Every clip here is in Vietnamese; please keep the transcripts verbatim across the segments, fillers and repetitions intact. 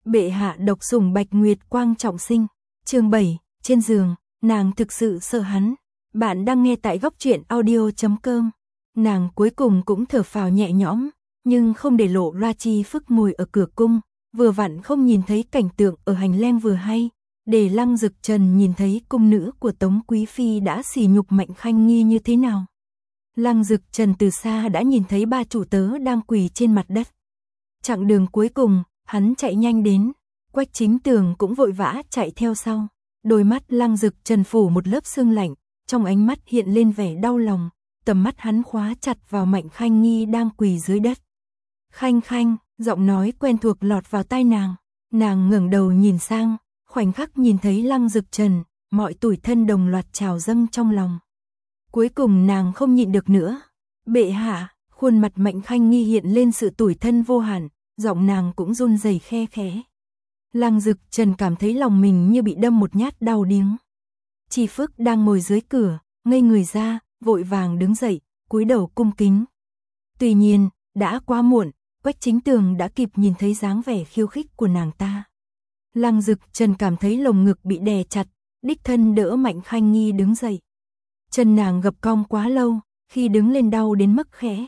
Bệ hạ độc sủng Bạch Nguyệt Quang trọng sinh. Chương bảy, trên giường, nàng thực sự sợ hắn. Bạn đang nghe tại góc truyện audio chấm com. Nàng cuối cùng cũng thở phào nhẹ nhõm, nhưng không để lộ ra chi phức ngồi ở cửa cung, vừa vặn không nhìn thấy cảnh tượng ở hành lang vừa hay, để Lăng Dực Trần nhìn thấy cung nữ của Tống Quý Phi đã sỉ nhục Mạnh Khanh Nghi như thế nào. Lăng Dực Trần từ xa đã nhìn thấy ba chủ tớ đang quỳ trên mặt đất. Chặng đường cuối cùng, hắn chạy nhanh đến, Quách Chính Tường cũng vội vã chạy theo sau. Đôi mắt Lăng Dực Trần phủ một lớp sương lạnh, trong ánh mắt hiện lên vẻ đau lòng, tầm mắt hắn khóa chặt vào Mạnh Khanh Nghi đang quỳ dưới đất. Khanh Khanh, giọng nói quen thuộc lọt vào tai nàng, nàng ngẩng đầu nhìn sang, khoảnh khắc nhìn thấy Lăng Dực Trần, mọi tủi thân đồng loạt trào dâng trong lòng. Cuối cùng nàng không nhịn được nữa. Bệ hạ, khuôn mặt Mạnh Khanh Nghi hiện lên sự tủi thân vô hạn, giọng nàng cũng run rẩy khe khẽ. Lăng Dực Trần cảm thấy lòng mình như bị đâm một nhát đau điếng. Chi Phước đang ngồi dưới cửa, ngây người ra, vội vàng đứng dậy, cúi đầu cung kính. Tuy nhiên, đã quá muộn, Quách Chính Tường đã kịp nhìn thấy dáng vẻ khiêu khích của nàng ta. Lăng Dực Trần cảm thấy lồng ngực bị đè chặt, đích thân đỡ Mạnh Khanh Nghi đứng dậy. Chân nàng gập cong quá lâu, khi đứng lên đau đến mức khẽ.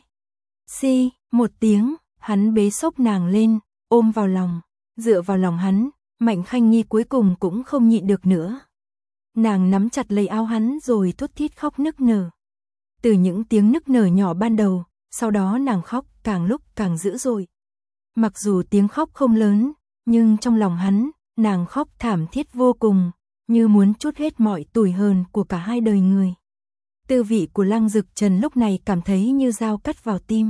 Xi, một tiếng, hắn bế xốc nàng lên, ôm vào lòng, dựa vào lòng hắn, Mạnh Khanh Nghi cuối cùng cũng không nhịn được nữa. Nàng nắm chặt lấy áo hắn rồi thút thít khóc nức nở. Từ những tiếng nức nở nhỏ ban đầu, sau đó nàng khóc càng lúc càng dữ dội. Mặc dù tiếng khóc không lớn, nhưng trong lòng hắn, nàng khóc thảm thiết vô cùng, như muốn trút hết mọi tủi hờn của cả hai đời người. Tư vị của Lăng Dực Trần lúc này cảm thấy như dao cắt vào tim.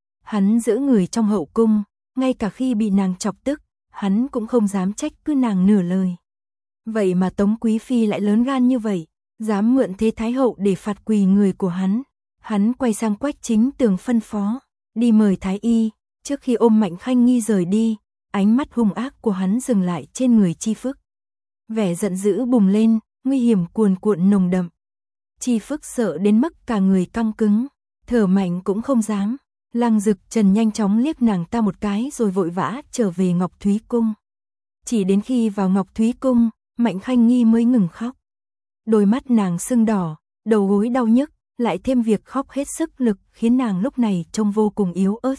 Hắn giữ người trong hậu cung, ngay cả khi bị nàng chọc tức, hắn cũng không dám trách cứ nàng nửa lời. Vậy mà Tống Quý Phi lại lớn gan như vậy, dám mượn thế Thái Hậu để phạt quỳ người của hắn. Hắn quay sang Quách Chính Tường phân phó, đi mời Thái Y. Trước khi ôm Mạnh Khanh Nghi rời đi, ánh mắt hung ác của hắn dừng lại trên người Chi Phước. Vẻ giận dữ bùng lên, nguy hiểm cuồn cuộn nồng đậm. Chi Phước sợ đến mức cả người căng cứng, thở mạnh cũng không dám. Lăng Dực Trần nhanh chóng liếc nàng ta một cái rồi vội vã trở về Ngọc Thúy Cung. Chỉ đến khi vào Ngọc Thúy Cung, Mạnh Khanh Nghi mới ngừng khóc. Đôi mắt nàng sưng đỏ, đầu gối đau nhức, lại thêm việc khóc hết sức lực khiến nàng lúc này trông vô cùng yếu ớt.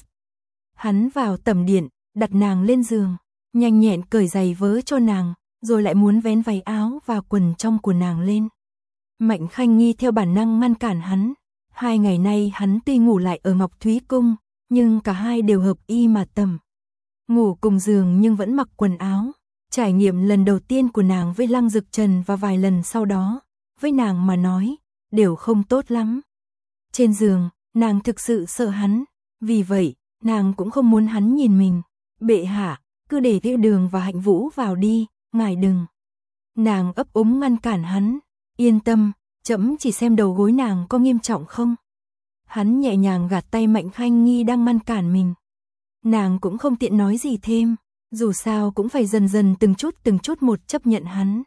Hắn vào tẩm điện, đặt nàng lên giường, nhanh nhẹn cởi giày vớ cho nàng, rồi lại muốn vén váy áo và quần trong của nàng lên. Mạnh Khanh Nghi theo bản năng ngăn cản hắn. Hai ngày nay hắn tuy ngủ lại ở Ngọc Thúy Cung, nhưng cả hai đều hợp y mà tầm. Ngủ cùng giường nhưng vẫn mặc quần áo. Trải nghiệm lần đầu tiên của nàng với Lăng Dực Trần và vài lần sau đó, với nàng mà nói, đều không tốt lắm. Trên giường, nàng thực sự sợ hắn, vì vậy, nàng cũng không muốn hắn nhìn mình. Bệ hạ, cứ để Tiêu Đường và Hạnh Vũ vào đi, ngài đừng. Nàng ấp úng ngăn cản hắn, yên tâm, trẫm chỉ xem đầu gối nàng có nghiêm trọng không. Hắn nhẹ nhàng gạt tay Mạnh Khanh Nghi đang ngăn cản mình. Nàng cũng không tiện nói gì thêm, dù sao cũng phải dần dần từng chút từng chút một chấp nhận hắn.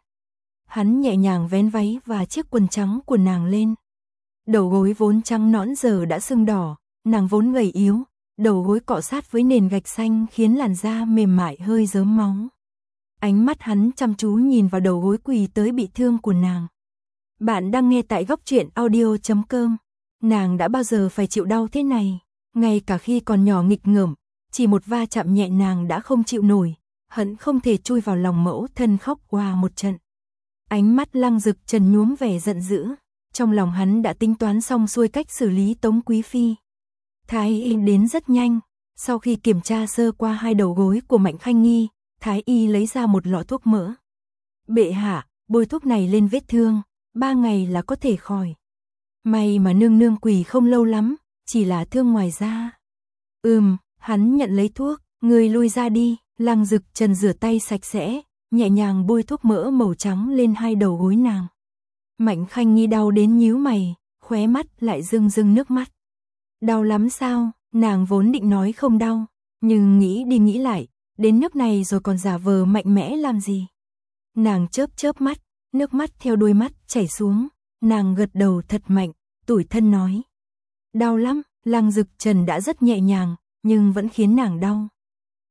Hắn nhẹ nhàng vén váy và chiếc quần trắng của nàng lên. Đầu gối vốn trắng nõn giờ đã sưng đỏ, nàng vốn gầy yếu, đầu gối cọ sát với nền gạch xanh khiến làn da mềm mại hơi rớm máu. Ánh mắt hắn chăm chú nhìn vào đầu gối quỳ tới bị thương của nàng. Bạn đang nghe tại góc truyện audio chấm com. Nàng đã bao giờ phải chịu đau thế này, ngay cả khi còn nhỏ nghịch ngợm, chỉ một va chạm nhẹ nàng đã không chịu nổi, hận không thể chui vào lòng mẫu thân khóc qua một trận. Ánh mắt Lăng Dực Trần nhuốm vẻ giận dữ, trong lòng hắn đã tính toán xong xuôi cách xử lý Tống Quý Phi. Thái Y đến rất nhanh, sau khi kiểm tra sơ qua hai đầu gối của Mạnh Khanh Nghi, Thái Y lấy ra một lọ thuốc mỡ. Bệ hạ, bôi thuốc này lên vết thương, ba ngày là có thể khỏi. May mà nương nương quỳ không lâu lắm, chỉ là thương ngoài da. Ừm, hắn nhận lấy thuốc, người lui ra đi. Lăng Dực Trần rửa tay sạch sẽ, nhẹ nhàng bôi thuốc mỡ màu trắng lên hai đầu gối nàng. Mạnh Khanh Nghi đau đến nhíu mày, khóe mắt lại rưng rưng nước mắt. Đau lắm sao? Nàng vốn định nói không đau, nhưng nghĩ đi nghĩ lại, đến nước này rồi còn giả vờ mạnh mẽ làm gì? Nàng chớp chớp mắt, nước mắt theo đôi mắt chảy xuống, nàng gật đầu thật mạnh, tủi thân nói. Đau lắm, Lăng Dực Trần đã rất nhẹ nhàng, nhưng vẫn khiến nàng đau.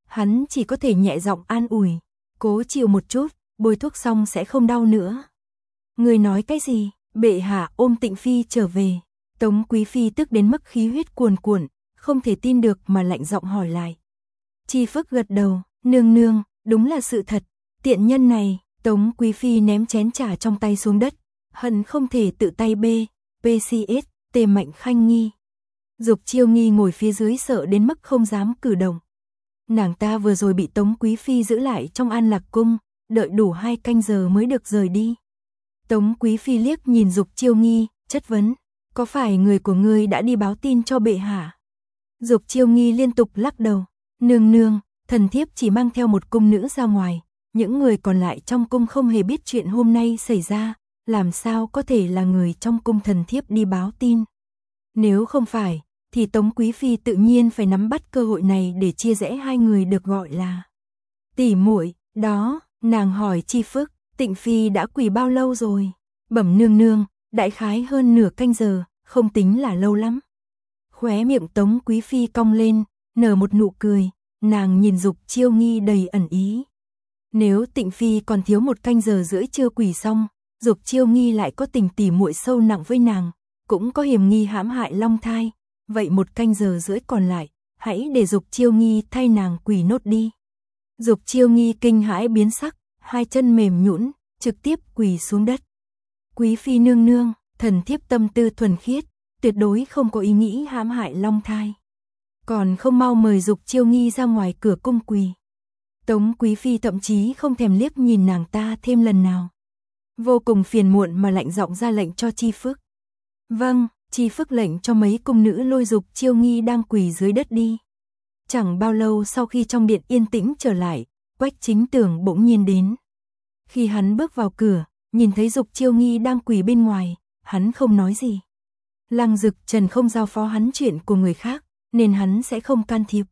Hắn chỉ có thể nhẹ giọng an ủi, cố chịu một chút, bôi thuốc xong sẽ không đau nữa. Người nói cái gì? Bệ hạ ôm Tịnh Phi trở về. Tống Quý Phi tức đến mức khí huyết cuồn cuộn, không thể tin được mà lạnh giọng hỏi lại. Chi Phước gật đầu, nương nương, đúng là sự thật, tiện nhân này. Tống Quý Phi ném chén trà trong tay xuống đất, hận không thể tự tay bê, pê xê ét, tề Mạnh Khanh Nhi. Dục Chiêu Nghi ngồi phía dưới sợ đến mức không dám cử động. Nàng ta vừa rồi bị Tống Quý Phi giữ lại trong An Lạc Cung, đợi đủ hai canh giờ mới được rời đi. Tống Quý Phi liếc nhìn Dục Chiêu Nghi, chất vấn, có phải người của ngươi đã đi báo tin cho bệ hạ? Dục Chiêu Nghi liên tục lắc đầu, nương nương, thần thiếp chỉ mang theo một cung nữ ra ngoài, những người còn lại trong cung không hề biết chuyện hôm nay xảy ra, làm sao có thể là người trong cung thần thiếp đi báo tin. Nếu không phải, thì Tống Quý Phi tự nhiên phải nắm bắt cơ hội này để chia rẽ hai người được gọi là tỷ muội. Đó, nàng hỏi Chi Phước, Tịnh Phi đã quỳ bao lâu rồi? Bẩm nương nương, đại khái hơn nửa canh giờ, không tính là lâu lắm. Khóe miệng Tống Quý Phi cong lên, nở một nụ cười, nàng nhìn Dục Chiêu Nghi đầy ẩn ý. Nếu Tịnh Phi còn thiếu một canh giờ rưỡi chưa quỳ xong, Dục Chiêu Nghi lại có tình tỉ muội sâu nặng với nàng, cũng có hiểm nghi hãm hại long thai, vậy một canh giờ rưỡi còn lại, hãy để Dục Chiêu Nghi thay nàng quỳ nốt đi. Dục Chiêu Nghi kinh hãi biến sắc, hai chân mềm nhũn, trực tiếp quỳ xuống đất. Quý Phi nương nương, thần thiếp tâm tư thuần khiết, tuyệt đối không có ý nghĩ hãm hại long thai. Còn không mau mời Dục Chiêu Nghi ra ngoài cửa cung quỳ. Tống Quý Phi thậm chí không thèm liếc nhìn nàng ta thêm lần nào. Vô cùng phiền muộn mà lạnh giọng ra lệnh cho Chi Phước. Vâng, Chi Phước lệnh cho mấy cung nữ lôi Dục Chiêu Nghi đang quỳ dưới đất đi. Chẳng bao lâu sau khi trong điện yên tĩnh trở lại, Quách Chính Tường bỗng nhiên đến. Khi hắn bước vào cửa, nhìn thấy Dục Chiêu Nghi đang quỳ bên ngoài, hắn không nói gì. Lăng Dực Trần không giao phó hắn chuyện của người khác, nên hắn sẽ không can thiệp.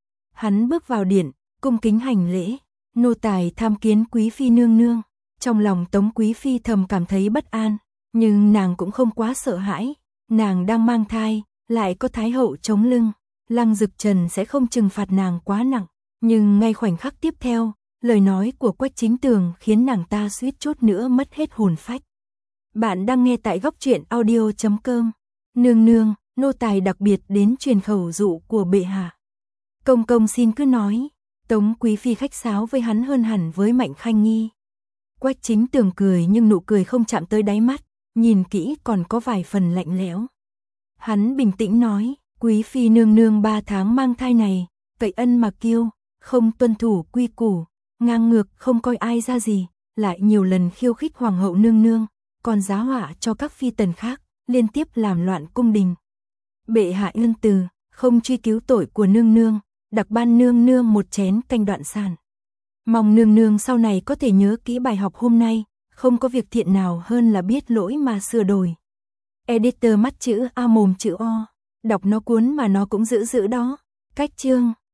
Hắn bước vào điện, cung kính hành lễ, nô tài tham kiến Quý Phi nương nương. Trong lòng Tống Quý Phi thầm cảm thấy bất an, nhưng nàng cũng không quá sợ hãi, nàng đang mang thai, lại có Thái hậu chống lưng, Lăng Dực Trần sẽ không trừng phạt nàng quá nặng, nhưng ngay khoảnh khắc tiếp theo, lời nói của Quách Chính Tường khiến nàng ta suýt chút nữa mất hết hồn phách. Bạn đang nghe tại góc truyện audio chấm com. Nương nương, nô tài đặc biệt đến truyền khẩu dụ của bệ hạ. Công công xin cứ nói. Tống Quý Phi khách sáo với hắn hơn hẳn với Mạnh Khanh Nhi. Quách Chính Tường cười nhưng nụ cười không chạm tới đáy mắt, nhìn kỹ còn có vài phần lạnh lẽo. Hắn bình tĩnh nói, Quý Phi nương nương ba tháng mang thai này, cậy ân mà kiêu, không tuân thủ quy củ, ngang ngược không coi ai ra gì, lại nhiều lần khiêu khích hoàng hậu nương nương, còn giá họa cho các phi tần khác, liên tiếp làm loạn cung đình. Bệ hạ ân từ, không truy cứu tội của nương nương, đặc ban nương nương một chén canh đoạn sản. Mong nương nương sau này có thể nhớ kỹ bài học hôm nay, không có việc thiện nào hơn là biết lỗi mà sửa đổi. Editor mắt chữ A mồm chữ O, đọc nó cuốn mà nó cũng dữ dữ đó. Cách chương